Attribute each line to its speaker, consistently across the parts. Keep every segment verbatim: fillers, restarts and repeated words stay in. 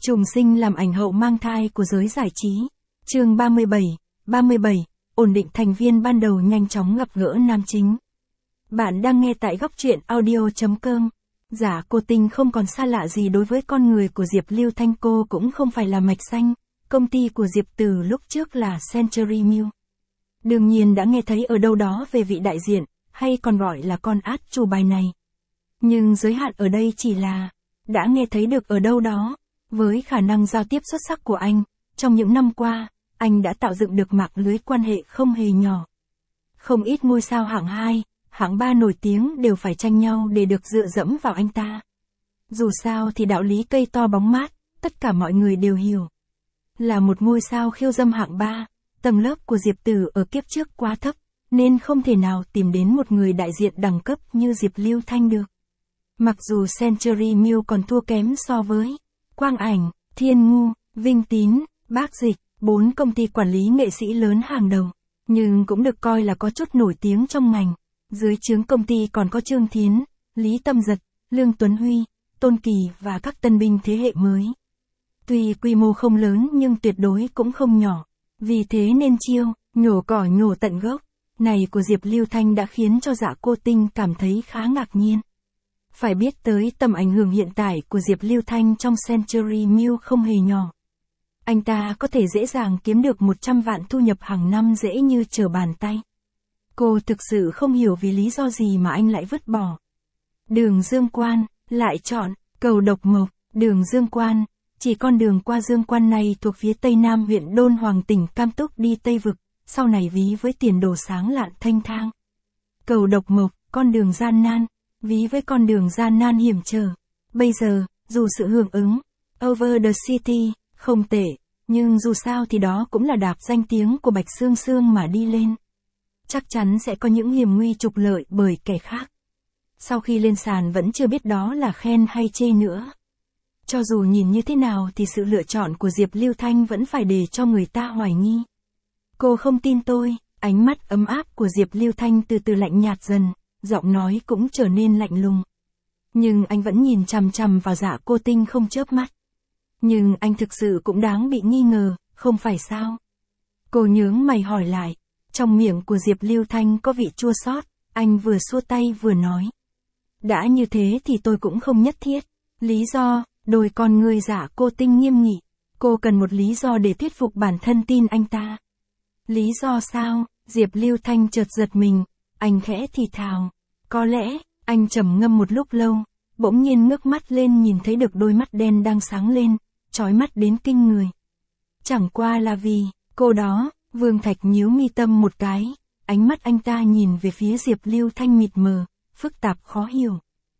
Speaker 1: Trùng sinh làm ảnh hậu mang thai của giới giải trí. Chương ba mươi bảy, ba mươi bảy, ổn định thành viên ban đầu nhanh chóng gặp gỡ nam chính. Bạn đang nghe tại góc truyện audio chấm com. Giả cô Tinh không còn xa lạ gì đối với con người của Diệp Lưu Thanh, cô cũng không phải là mạch xanh, công ty của Diệp từ lúc trước là Century Mill. Đương nhiên đã nghe thấy ở đâu đó về vị đại diện, hay còn gọi là con át chủ bài này. Nhưng giới hạn ở đây chỉ là, đã nghe thấy được ở đâu đó. Với khả năng giao tiếp xuất sắc của anh, trong những năm qua, anh đã tạo dựng được mạng lưới quan hệ không hề nhỏ. Không ít ngôi sao hạng hai, hạng ba nổi tiếng đều phải tranh nhau để được dựa dẫm vào anh ta. Dù sao thì đạo lý cây to bóng mát, tất cả mọi người đều hiểu. Là một ngôi sao khiêu dâm hạng ba, tầng lớp của Diệp Tử ở kiếp trước quá thấp, nên không thể nào tìm đến một người đại diện đẳng cấp như Diệp Lưu Thanh được. Mặc dù Century Mill còn thua kém so với Quang Ảnh, Thiên Ngu, Vinh Tín, Bác Dịch, bốn công ty quản lý nghệ sĩ lớn hàng đầu, nhưng cũng được coi là có chút nổi tiếng trong ngành. Dưới trướng công ty còn có Trương Thiến, Lý Tâm Giật, Lương Tuấn Huy, Tôn Kỳ và các tân binh thế hệ mới. Tuy quy mô không lớn nhưng tuyệt đối cũng không nhỏ. Vì thế nên chiêu, nhổ cỏ nhổ tận gốc, này của Diệp Lưu Thanh đã khiến cho Dạ Cô Tinh cảm thấy khá ngạc nhiên. Phải biết tới tầm ảnh hưởng hiện tại của Diệp Lưu Thanh trong Century Mill không hề nhỏ. Anh ta có thể dễ dàng kiếm được một trăm vạn thu nhập hàng năm dễ như trở bàn tay. Cô thực sự không hiểu vì lý do gì mà anh lại vứt bỏ Đường Dương Quan, lại chọn cầu Độc Mộc. Đường Dương Quan, chỉ con đường qua Dương Quan này thuộc phía tây nam huyện Đôn Hoàng tỉnh Cam Túc đi Tây Vực, sau này ví với tiền đồ sáng lạn thanh thang. Cầu Độc Mộc, con đường gian nan, ví với con đường gian nan hiểm trở. Bây giờ, dù sự hưởng ứng Over the City không tệ, nhưng dù sao thì đó cũng là đạp danh tiếng của Bạch Sương Sương mà đi lên. Chắc chắn sẽ có những hiểm nguy trục lợi bởi kẻ khác. Sau khi lên sàn vẫn chưa biết đó là khen hay chê nữa. Cho dù nhìn như thế nào thì sự lựa chọn của Diệp Lưu Thanh vẫn phải để cho người ta hoài nghi. Cô không tin tôi, ánh mắt ấm áp của Diệp Lưu Thanh từ từ lạnh nhạt dần, giọng nói cũng trở nên lạnh lùng. Nhưng anh vẫn nhìn chằm chằm vào Dạ Cô Tinh không chớp mắt. Nhưng anh thực sự cũng đáng bị nghi ngờ, không phải sao? Cô nhướng mày hỏi lại. Trong miệng của Diệp Lưu Thanh có vị chua xót, anh vừa xua tay vừa nói. Đã như thế thì tôi cũng không nhất thiết. Lý do, đôi con người Dạ Cô Tinh nghiêm nghị. Cô cần một lý do để thuyết phục bản thân tin anh ta. Lý do sao? Diệp Lưu Thanh chợt giật mình, anh khẽ thì thào. Có lẽ, anh trầm ngâm một lúc lâu, bỗng nhiên ngước mắt lên nhìn thấy được đôi mắt đen đang sáng lên, chói mắt đến kinh người. Chẳng qua là vì, cô đó. Vương Thạch nhíu mi tâm một cái, ánh mắt anh ta nhìn về phía Diệp Lưu Thanh mịt mờ, phức tạp khó hiểu.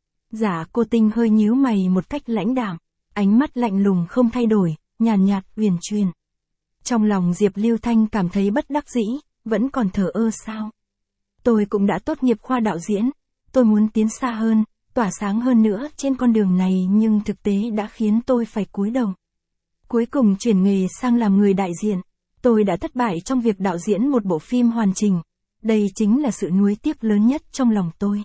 Speaker 1: Dạ Cô Tinh hơi nhíu mày một cách lãnh đạm, ánh mắt lạnh lùng không thay đổi, nhàn nhạt, nhạt uyển chuyển. Trong lòng Diệp Lưu Thanh cảm thấy bất đắc dĩ, vẫn còn thờ ơ sao? Tôi cũng đã tốt nghiệp khoa đạo diễn, tôi muốn tiến xa hơn, tỏa sáng hơn nữa trên con đường này nhưng thực tế đã khiến tôi phải cúi đầu. Cuối cùng chuyển nghề sang làm người đại diện. Tôi đã thất bại trong việc đạo diễn một bộ phim hoàn chỉnh. Đây chính là sự nuối tiếc lớn nhất trong lòng tôi.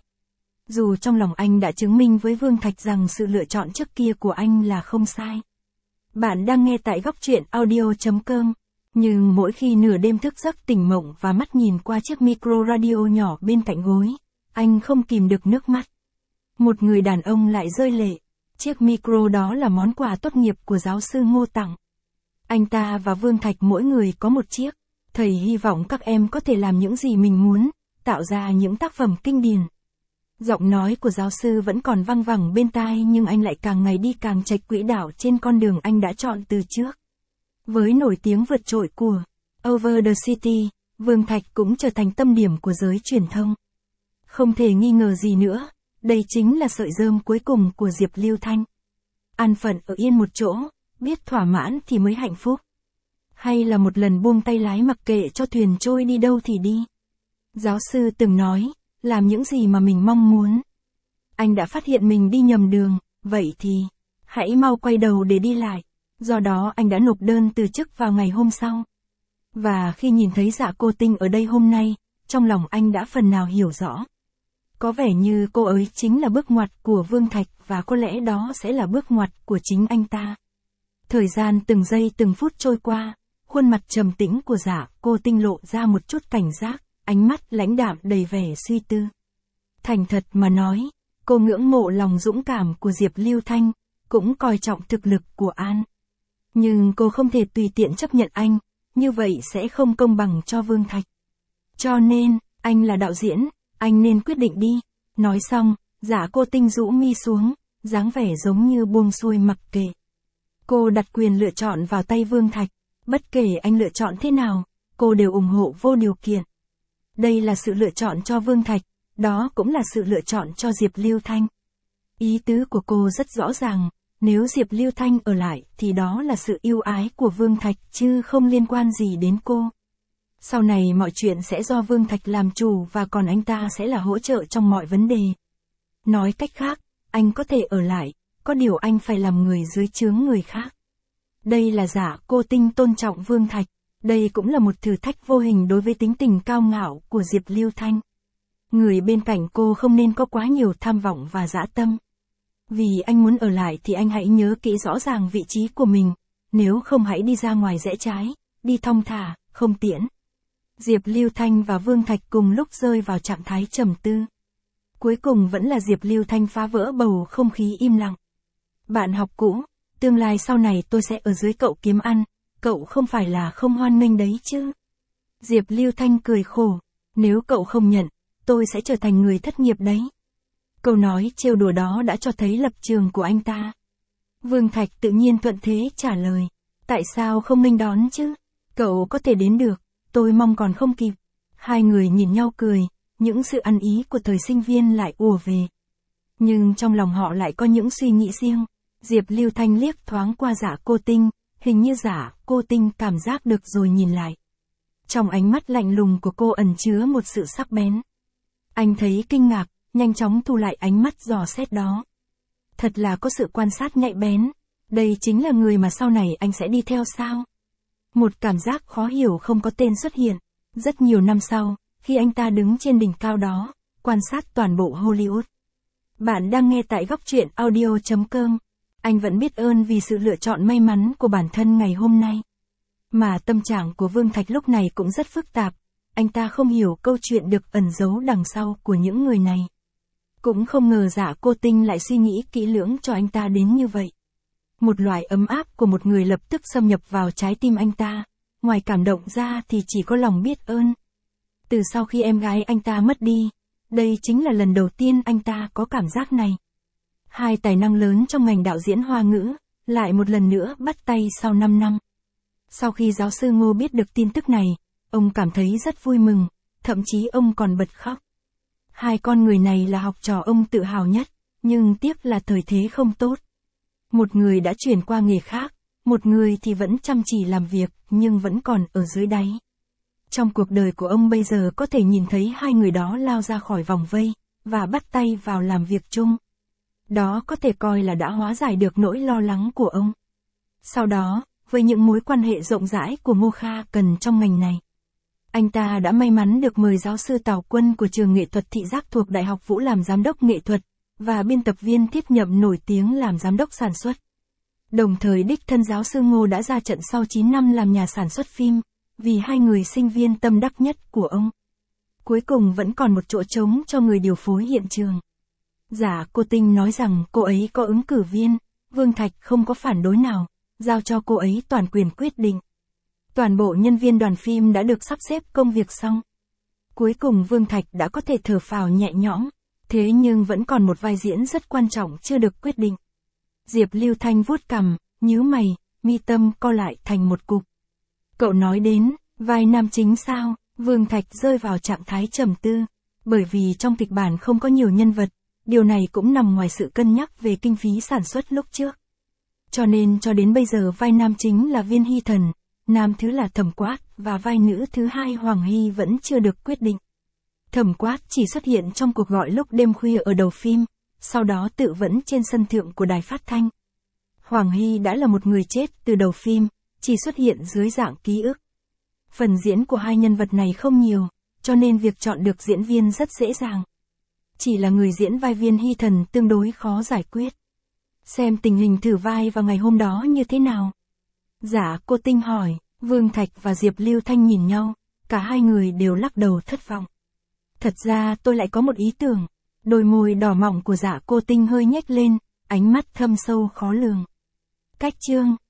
Speaker 1: Dù trong lòng anh đã chứng minh với Vương Thạch rằng sự lựa chọn trước kia của anh là không sai. Bạn đang nghe tại góc truyện audio chấm com. Nhưng mỗi khi nửa đêm thức giấc tỉnh mộng và mắt nhìn qua chiếc micro radio nhỏ bên cạnh gối, anh không kìm được nước mắt. Một người đàn ông lại rơi lệ. Chiếc micro đó là món quà tốt nghiệp của giáo sư Ngô tặng. Anh ta và Vương Thạch mỗi người có một chiếc. Thầy hy vọng các em có thể làm những gì mình muốn, tạo ra những tác phẩm kinh điển. Giọng nói của giáo sư vẫn còn văng vẳng bên tai nhưng anh lại càng ngày đi càng chệch quỹ đạo trên con đường anh đã chọn từ trước. Với nổi tiếng vượt trội của Over the City, Vương Thạch cũng trở thành tâm điểm của giới truyền thông. Không thể nghi ngờ gì nữa, đây chính là sợi rơm cuối cùng của Diệp Lưu Thanh. An phận ở yên một chỗ. Biết thỏa mãn thì mới hạnh phúc. Hay là một lần buông tay lái mặc kệ cho thuyền trôi đi đâu thì đi. Giáo sư từng nói, làm những gì mà mình mong muốn. Anh đã phát hiện mình đi nhầm đường, vậy thì, hãy mau quay đầu để đi lại. Do đó anh đã nộp đơn từ chức vào ngày hôm sau. Và khi nhìn thấy Dạ Cô Tinh ở đây hôm nay, trong lòng anh đã phần nào hiểu rõ. Có vẻ như cô ấy chính là bước ngoặt của Vương Thạch và có lẽ đó sẽ là bước ngoặt của chính anh ta. Thời gian từng giây từng phút trôi qua, khuôn mặt trầm tĩnh của Dạ Cô Tinh lộ ra một chút cảnh giác, ánh mắt lãnh đạm đầy vẻ suy tư. Thành thật mà nói, cô ngưỡng mộ lòng dũng cảm của Diệp Lưu Thanh, cũng coi trọng thực lực của An. Nhưng cô không thể tùy tiện chấp nhận anh, như vậy sẽ không công bằng cho Vương Thạch. Cho nên, anh là đạo diễn, anh nên quyết định đi. Nói xong, Dạ Cô Tinh rũ mi xuống, dáng vẻ giống như buông xuôi mặc kệ. Cô đặt quyền lựa chọn vào tay Vương Thạch, bất kể anh lựa chọn thế nào, cô đều ủng hộ vô điều kiện. Đây là sự lựa chọn cho Vương Thạch, đó cũng là sự lựa chọn cho Diệp Lưu Thanh. Ý tứ của cô rất rõ ràng, nếu Diệp Lưu Thanh ở lại thì đó là sự yêu ái của Vương Thạch chứ không liên quan gì đến cô. Sau này mọi chuyện sẽ do Vương Thạch làm chủ và còn anh ta sẽ là hỗ trợ trong mọi vấn đề. Nói cách khác, anh có thể ở lại, có điều anh phải làm người dưới trướng người khác. Đây là Dạ Cô Tinh tôn trọng Vương Thạch, đây cũng là một thử thách vô hình đối với tính tình cao ngạo của Diệp Lưu Thanh. Người bên cạnh cô không nên có quá nhiều tham vọng và dã tâm. Vì anh muốn ở lại thì anh hãy nhớ kỹ rõ ràng vị trí của mình, nếu không hãy đi ra ngoài rẽ trái, đi thong thả, không tiễn. Diệp Lưu Thanh và Vương Thạch cùng lúc rơi vào trạng thái trầm tư. Cuối cùng vẫn là Diệp Lưu Thanh phá vỡ bầu không khí im lặng. Bạn học cũ, tương lai sau này tôi sẽ ở dưới cậu kiếm ăn, cậu không phải là không hoan nghênh đấy chứ. Diệp Lưu Thanh cười khổ, nếu cậu không nhận, tôi sẽ trở thành người thất nghiệp đấy. Câu nói trêu đùa đó đã cho thấy lập trường của anh ta. Vương Thạch tự nhiên thuận thế trả lời, tại sao không nghênh đón chứ, cậu có thể đến được, tôi mong còn không kịp. Hai người nhìn nhau cười, những sự ăn ý của thời sinh viên lại ùa về. Nhưng trong lòng họ lại có những suy nghĩ riêng. Diệp Lưu Thanh liếc thoáng qua Dạ Cô Tinh, hình như Dạ Cô Tinh cảm giác được rồi nhìn lại. Trong ánh mắt lạnh lùng của cô ẩn chứa một sự sắc bén. Anh thấy kinh ngạc, nhanh chóng thu lại ánh mắt dò xét đó. Thật là có sự quan sát nhạy bén, đây chính là người mà sau này anh sẽ đi theo sao? Một cảm giác khó hiểu không có tên xuất hiện. Rất nhiều năm sau, khi anh ta đứng trên đỉnh cao đó, quan sát toàn bộ Hollywood. Bạn đang nghe tại góc truyện audio chấm com. Anh vẫn biết ơn vì sự lựa chọn may mắn của bản thân ngày hôm nay. Mà tâm trạng của Vương Thạch lúc này cũng rất phức tạp. Anh ta không hiểu câu chuyện được ẩn giấu đằng sau của những người này. Cũng không ngờ Dạ Cô Tinh lại suy nghĩ kỹ lưỡng cho anh ta đến như vậy. Một loại ấm áp của một người lập tức xâm nhập vào trái tim anh ta. Ngoài cảm động ra thì chỉ có lòng biết ơn. Từ sau khi em gái anh ta mất đi, đây chính là lần đầu tiên anh ta có cảm giác này. Hai tài năng lớn trong ngành đạo diễn Hoa ngữ, lại một lần nữa bắt tay sau năm năm. Sau khi giáo sư Ngô biết được tin tức này, ông cảm thấy rất vui mừng, thậm chí ông còn bật khóc. Hai con người này là học trò ông tự hào nhất, nhưng tiếc là thời thế không tốt. Một người đã chuyển qua nghề khác, một người thì vẫn chăm chỉ làm việc, nhưng vẫn còn ở dưới đáy. Trong cuộc đời của ông bây giờ có thể nhìn thấy hai người đó lao ra khỏi vòng vây, và bắt tay vào làm việc chung. Đó có thể coi là đã hóa giải được nỗi lo lắng của ông. Sau đó, với những mối quan hệ rộng rãi của Ngô Kha cần trong ngành này, anh ta đã may mắn được mời giáo sư Tào Quân của trường nghệ thuật thị giác thuộc Đại học Vũ làm giám đốc nghệ thuật, và biên tập viên Thiết Nhậm nổi tiếng làm giám đốc sản xuất. Đồng thời đích thân giáo sư Ngô đã ra trận sau chín năm làm nhà sản xuất phim, vì hai người sinh viên tâm đắc nhất của ông. Cuối cùng vẫn còn một chỗ trống cho người điều phối hiện trường. Dạ Cô Tinh nói rằng cô ấy có ứng cử viên, Vương Thạch không có phản đối nào, giao cho cô ấy toàn quyền quyết định. Toàn bộ nhân viên đoàn phim đã được sắp xếp công việc xong. Cuối cùng Vương Thạch đã có thể thở phào nhẹ nhõm, thế nhưng vẫn còn một vai diễn rất quan trọng chưa được quyết định. Diệp Lưu Thanh vuốt cằm, nhíu mày, mi tâm co lại thành một cục. Cậu nói đến, vai nam chính sao? Vương Thạch rơi vào trạng thái trầm tư, bởi vì trong kịch bản không có nhiều nhân vật, điều này cũng nằm ngoài sự cân nhắc về kinh phí sản xuất lúc trước. Cho nên cho đến bây giờ vai nam chính là Viên Hy Thần, nam thứ là Thẩm Quát, và vai nữ thứ hai Hoàng Hy vẫn chưa được quyết định. Thẩm Quát chỉ xuất hiện trong cuộc gọi lúc đêm khuya ở đầu phim, sau đó tự vẫn trên sân thượng của đài phát thanh. Hoàng Hy đã là một người chết từ đầu phim, chỉ xuất hiện dưới dạng ký ức. Phần diễn của hai nhân vật này không nhiều, cho nên việc chọn được diễn viên rất dễ dàng. Chỉ là người diễn vai Viên Hy Thần tương đối khó giải quyết. Xem tình hình thử vai vào ngày hôm đó như thế nào, Dạ cô Tinh hỏi, Vương Thạch và Diệp Lưu Thanh nhìn nhau, cả hai người đều lắc đầu thất vọng. Thật ra tôi lại có một ý tưởng. Đôi môi đỏ mọng của Dạ cô Tinh hơi nhếch lên, ánh mắt thâm sâu khó lường. Cách chương